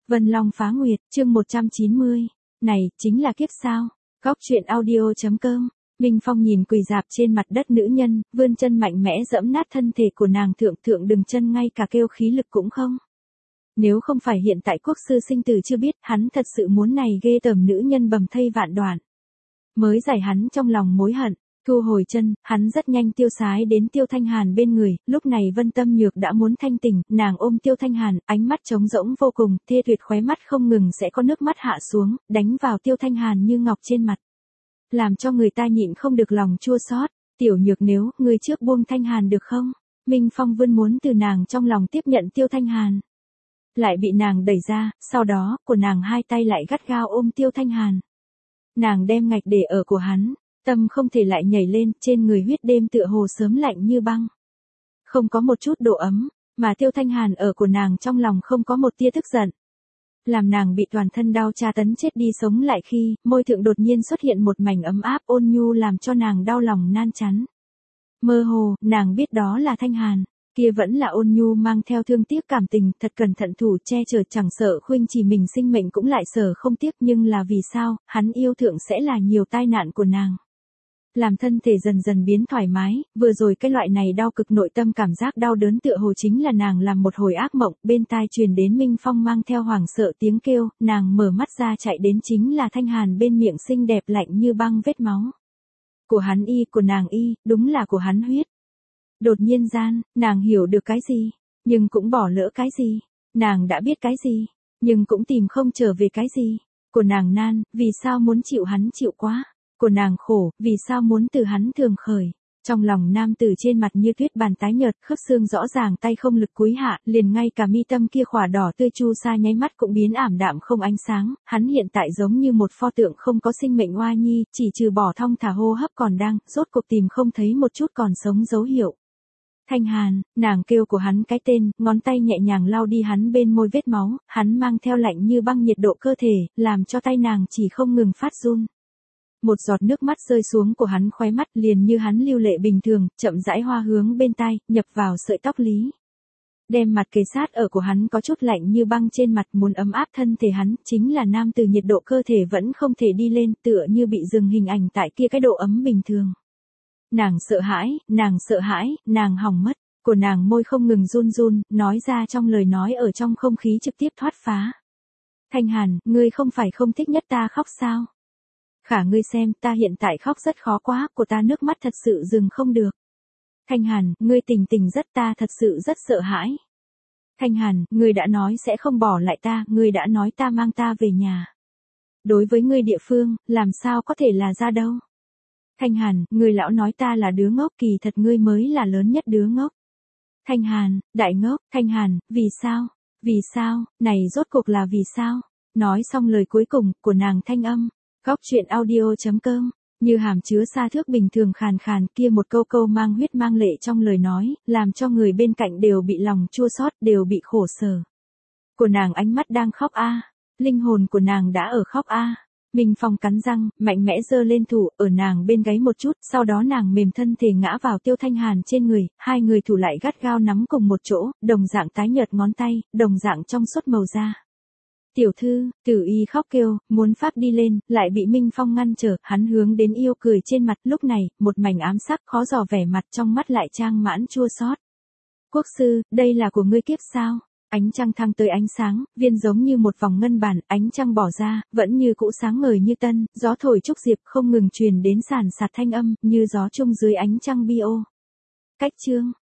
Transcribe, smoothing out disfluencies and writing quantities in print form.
Vân Long Phá Nguyệt, chương 190. Này, chính là kiếp sao? Góc truyện audio.com. Minh Phong nhìn quỳ dạp trên mặt đất nữ nhân, vươn chân mạnh mẽ giẫm nát thân thể của nàng, thượng đừng chân, ngay cả kêu khí lực cũng không. Nếu không phải hiện tại quốc sư sinh tử chưa biết, hắn thật sự muốn này ghê tởm nữ nhân bầm thây vạn đoạn. Mới giải hắn trong lòng mối hận. Thu hồi chân, hắn rất nhanh tiêu sái đến Tiêu Thanh Hàn bên người, lúc này Vân Tâm Nhược đã muốn thanh tỉnh, nàng ôm Tiêu Thanh Hàn, ánh mắt trống rỗng vô cùng, thê tuyệt, khóe mắt không ngừng sẽ có nước mắt hạ xuống, đánh vào Tiêu Thanh Hàn như ngọc trên mặt. Làm cho người ta nhịn không được lòng chua xót. Tiểu Nhược, nếu ngươi trước buông Thanh Hàn được không? Minh Phong vươn muốn từ nàng trong lòng tiếp nhận Tiêu Thanh Hàn. Lại bị nàng đẩy ra, sau đó, của nàng hai tay lại gắt gao ôm Tiêu Thanh Hàn. Nàng đem ngạch để ở của hắn. Tâm không thể lại nhảy lên, trên người huyết đêm tựa hồ sớm lạnh như băng. Không có một chút độ ấm, mà Tiêu Thanh Hàn ở của nàng trong lòng không có một tia tức giận. Làm nàng bị toàn thân đau tra tấn chết đi sống lại khi, môi thượng đột nhiên xuất hiện một mảnh ấm áp ôn nhu làm cho nàng đau lòng nan chắn. Mơ hồ, nàng biết đó là Thanh Hàn, kia vẫn là ôn nhu mang theo thương tiếc cảm tình, thật cẩn thận thủ che chở, chẳng sợ khuynh chỉ mình sinh mệnh cũng lại sở không tiếc, nhưng là vì sao, hắn yêu thượng sẽ là nhiều tai nạn của nàng. Làm thân thể dần dần biến thoải mái, vừa rồi cái loại này đau cực nội tâm cảm giác đau đớn tựa hồ chính là nàng làm một hồi ác mộng, bên tai truyền đến Minh Phong mang theo hoảng sợ tiếng kêu, nàng mở mắt ra chạy đến chính là Thanh Hàn bên miệng xinh đẹp lạnh như băng vết máu. Của hắn y, của nàng y, đúng là của hắn huyết. Đột nhiên gian, nàng hiểu được cái gì, nhưng cũng bỏ lỡ cái gì, nàng đã biết cái gì, nhưng cũng tìm không trở về cái gì. Của nàng nan, vì sao muốn chịu hắn chịu quá. Của nàng khổ, vì sao muốn từ hắn thường khởi. Trong lòng nam tử trên mặt như tuyết bàn tái nhợt, khớp xương rõ ràng, tay không lực cúi hạ, liền ngay cả mi tâm kia khỏa đỏ tươi chu sa nháy mắt cũng biến ảm đạm không ánh sáng, hắn hiện tại giống như một pho tượng không có sinh mệnh oa nhi, chỉ trừ bỏ thong thả hô hấp còn đang, rốt cuộc tìm không thấy một chút còn sống dấu hiệu. Thanh Hàn, nàng kêu của hắn cái tên, ngón tay nhẹ nhàng lau đi hắn bên môi vết máu, hắn mang theo lạnh như băng nhiệt độ cơ thể, làm cho tay nàng chỉ không ngừng phát run. Một giọt nước mắt rơi xuống của hắn khóe mắt, liền như hắn lưu lệ bình thường, chậm rãi hoa hướng bên tai, nhập vào sợi tóc lý. Đem mặt kề sát ở của hắn có chút lạnh như băng trên mặt, muốn ấm áp thân thể hắn, chính là nam từ nhiệt độ cơ thể vẫn không thể đi lên, tựa như bị dừng hình ảnh tại kia cái độ ấm bình thường. Nàng sợ hãi, nàng hỏng mất, của nàng môi không ngừng run run, nói ra trong lời nói ở trong không khí trực tiếp thoát phá. Thanh Hàn, ngươi không phải không thích nhất ta khóc sao? Khả ngươi xem, ta hiện tại khóc rất khó quá, của ta nước mắt thật sự dừng không được. Thanh Hàn, ngươi tình rất, ta thật sự rất sợ hãi. Thanh Hàn, ngươi đã nói sẽ không bỏ lại ta, ngươi đã nói ta mang ta về nhà. Đối với ngươi địa phương, làm sao có thể là ra đâu. Thanh Hàn, ngươi lão nói ta là đứa ngốc, kỳ thật ngươi mới là lớn nhất đứa ngốc. Thanh Hàn, đại ngốc, Thanh Hàn, vì sao, này rốt cuộc là vì sao? Nói xong lời cuối cùng, của nàng thanh âm. Góc truyện audio.com, như hàm chứa sa thước bình thường khàn khàn, kia một câu mang huyết mang lệ trong lời nói, làm cho người bên cạnh đều bị lòng chua xót, đều bị khổ sở. Của nàng ánh mắt đang khóc a, linh hồn của nàng đã ở khóc a. Minh Phong cắn răng, mạnh mẽ giơ lên thủ, ở nàng bên gáy một chút, sau đó nàng mềm thân thể ngã vào Tiêu Thanh Hàn trên người, hai người thủ lại gắt gao nắm cùng một chỗ, đồng dạng tái nhợt ngón tay, đồng dạng trong suốt màu da. Tiểu thư, Tử Y khóc kêu, muốn phát đi lên, lại bị Minh Phong ngăn trở, hắn hướng đến yêu cười trên mặt, lúc này, một mảnh ám sắc khó dò vẻ mặt, trong mắt lại trang mãn chua xót. Quốc sư, đây là của ngươi kiếp sao? Ánh trăng thăng tới ánh sáng, viên giống như một vòng ngân bản, ánh trăng bỏ ra, vẫn như cũ sáng ngời như tân, gió thổi trúc diệp không ngừng truyền đến sàn sạt thanh âm, như gió chung dưới ánh trăng bio. Cách chương.